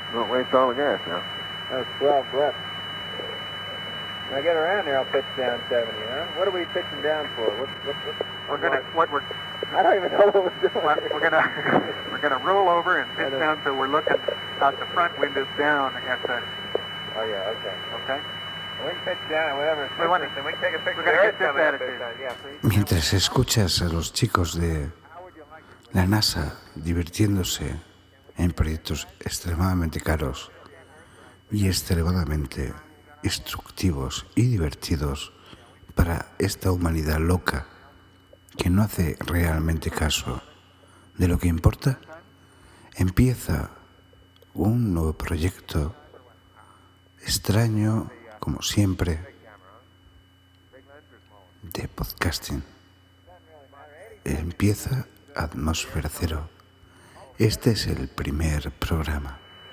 Don't waste all the gas now. That's 12 breaths. When I get around there, I'll pitch down 70, huh? What are we pitching down for? I don't even know what we're doing. We're gonna roll over and pitch down so we're looking out the front windows down at the. Oh yeah, okay. Okay. We can pitch down whatever. And we can take a picture. We're gonna get this attitude. Yeah, please. Mientras escuchas a los chicos de la NASA divirtiéndose en proyectos extremadamente caros y extremadamente instructivos y divertidos para esta humanidad loca que no hace realmente caso de lo que importa, empieza un nuevo proyecto extraño, como siempre, de podcasting. Empieza Atmósfera Cero. Este es el primer programa.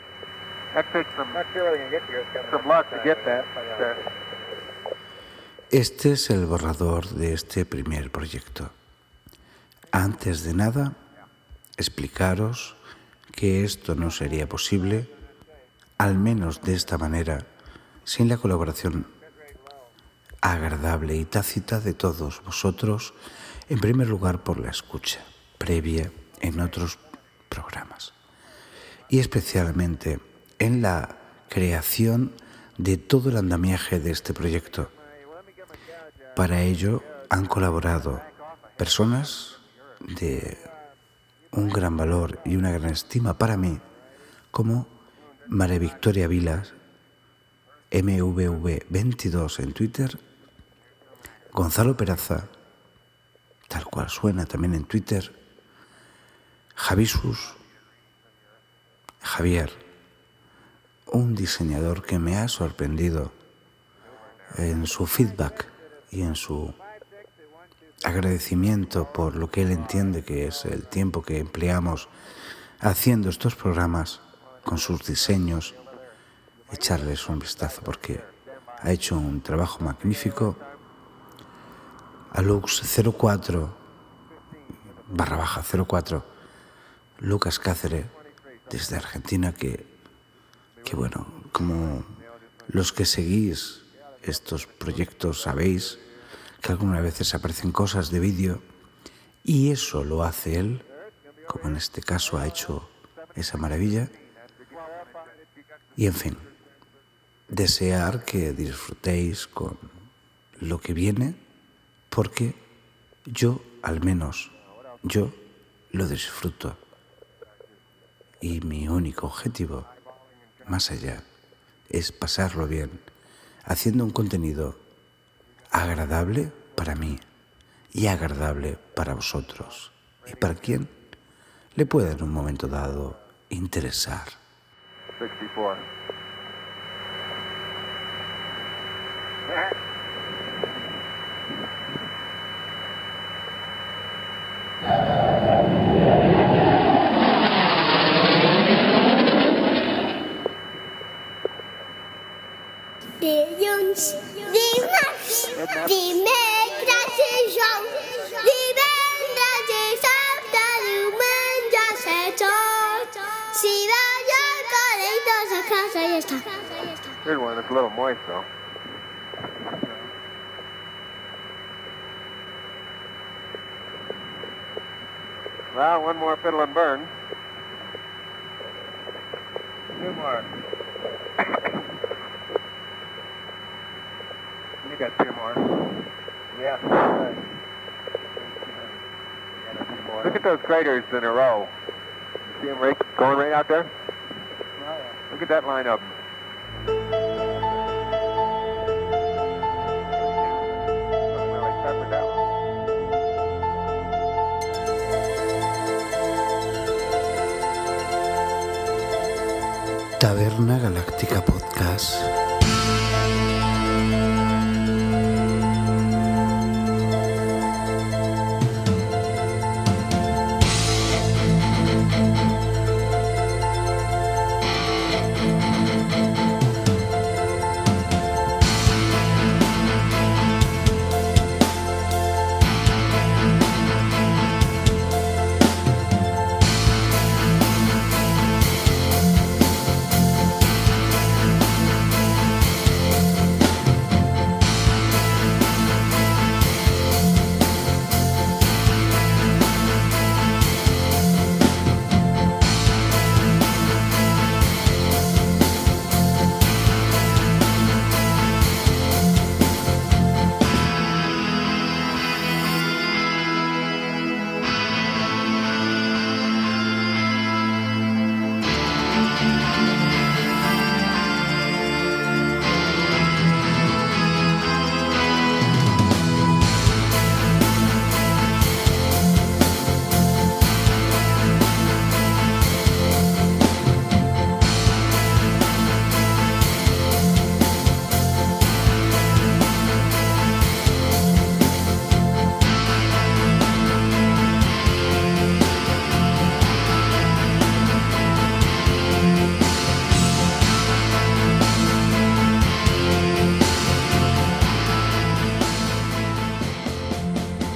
Este es el borrador de este primer proyecto. Antes de nada, explicaros que esto no sería posible, al menos de esta manera, sin la colaboración agradable y tácita de todos vosotros, en primer lugar por la escucha previa en otros programas y especialmente en la creación de todo el andamiaje de este proyecto. Para ello han colaborado personas de un gran valor y una gran estima para mí, como María Victoria Vilas, MVV22 en Twitter, Gonzalo Peraza, tal cual suena también en Twitter, Javier, un diseñador que me ha sorprendido en su feedback y en su agradecimiento por lo que él entiende que es el tiempo que empleamos haciendo estos programas con sus diseños. Echarles un vistazo porque ha hecho un trabajo magnífico. A Lux04 Lucas Cáceres desde Argentina, que bueno, como los que seguís estos proyectos sabéis que algunas veces aparecen cosas de vídeo y eso lo hace él, como en este caso ha hecho esa maravilla. Y en fin, desear que disfrutéis con lo que viene, porque yo, al menos, yo lo disfruto. Y mi único objetivo, más allá, es pasarlo bien, haciendo un contenido agradable para mí y agradable para vosotros. Y para quien le pueda en un momento dado interesar. 64. Dilluns, dimarts, dimecres i dijous, divendres, dissabte, diumenge, 7 hores. Si vas al col·le i tots a casa i ja està. Here's one that's a little moist, though. Well, one more fiddle and burn. Two more. You got 2 more. Yeah. Right. Look at those craters in a row. You see them going right out there? Oh, yeah. Look at that lineup. Taberna Galáctica Podcast.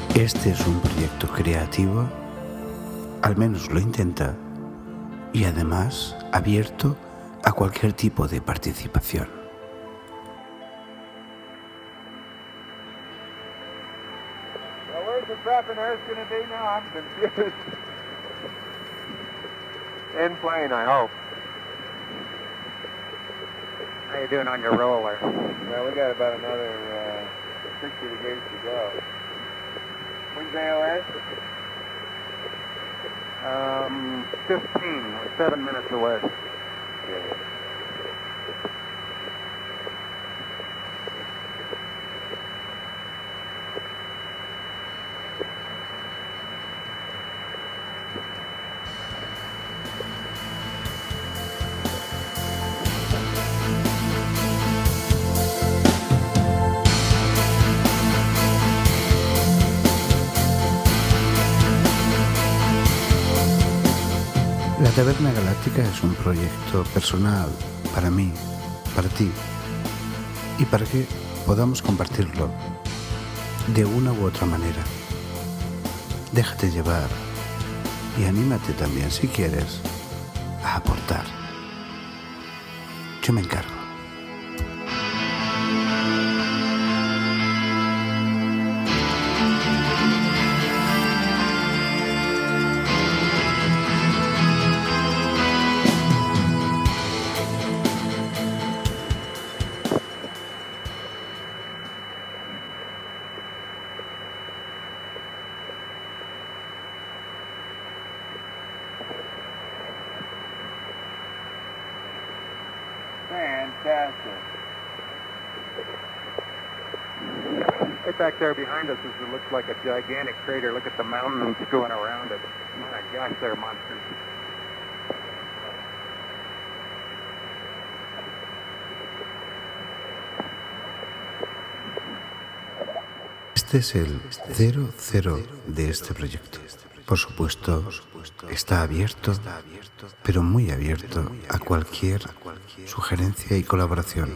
Este es un proyecto creativo, al menos lo intenta, y además abierto a cualquier tipo de participación. Well, where's the dropping earth going to be now? I'm confused. In plane, I hope. How you doing on your roller? Well, we got about another 60 degrees to go. When's AOS? 15. We're 7 minutes away. Yeah. La Taberna Galáctica es un proyecto personal para mí, para ti, y para que podamos compartirlo de una u otra manera. Déjate llevar y anímate también, si quieres, a aportar. Yo me encargo. Fantastic. Right back there behind us it looks like a gigantic crater. Look at the mountains going around it. My gosh, they're monsters. Este es el 00 de este proyecto. Por supuesto, está abierto, pero muy abierto a cualquier sugerencia y colaboración.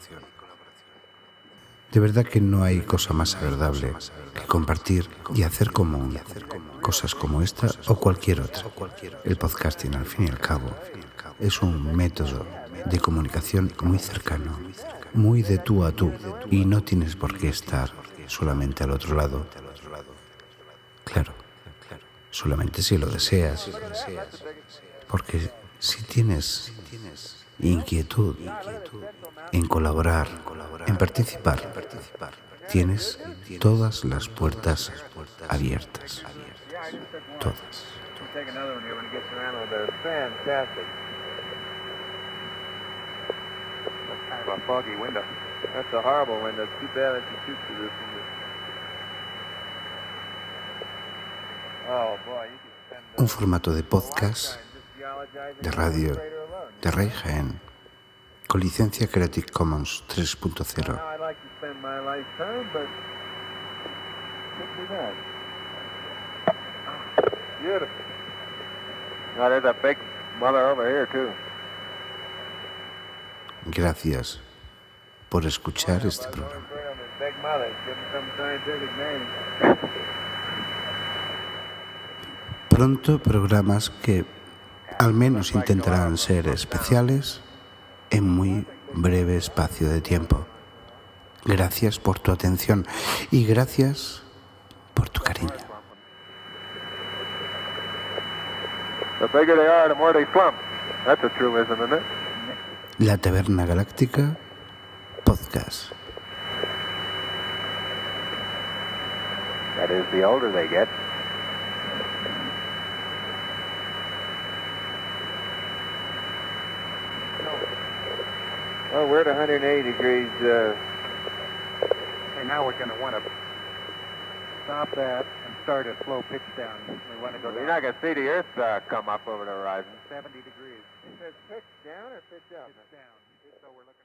De verdad que no hay cosa más agradable que compartir y hacer común cosas como esta o cualquier otra. El podcasting, al fin y al cabo, es un método de comunicación muy cercano, muy de tú a tú, y no tienes por qué estar solamente al otro lado. Claro, solamente si lo deseas, porque si tienes inquietud en colaborar, en participar, tienes todas las puertas abiertas. Todas. Take another one here when it gets around a little bit. Fantastic. Kind of a foggy window. That's a horrible window. It's too bad that you shoot through this window. Oh, boy, you can spend Un formato de podcast, de radio, de Rey Jaén, con licencia Creative Commons 3.0. Now I'd like to spend my lifetime, but can't do that. Beautiful. Now there's a big mother over here too. Gracias por escuchar este programa. Big mother, give him some scientific name. Pronto programas que al menos intentarán ser especiales en muy breve espacio de tiempo. Gracias por tu atención y gracias por tu cariño. The bigger they are, the more they plump. That's a truism, isn't it? La Taberna Galáctica Podcast. That is, the older they get. Well, we're at 180 degrees. And now we're going to want to stop that and start a slow pitch down. We want to go You're down not going to see the Earth come up over the horizon. 70 degrees. Is it pitch down or pitch up? Pitch down. So we're looking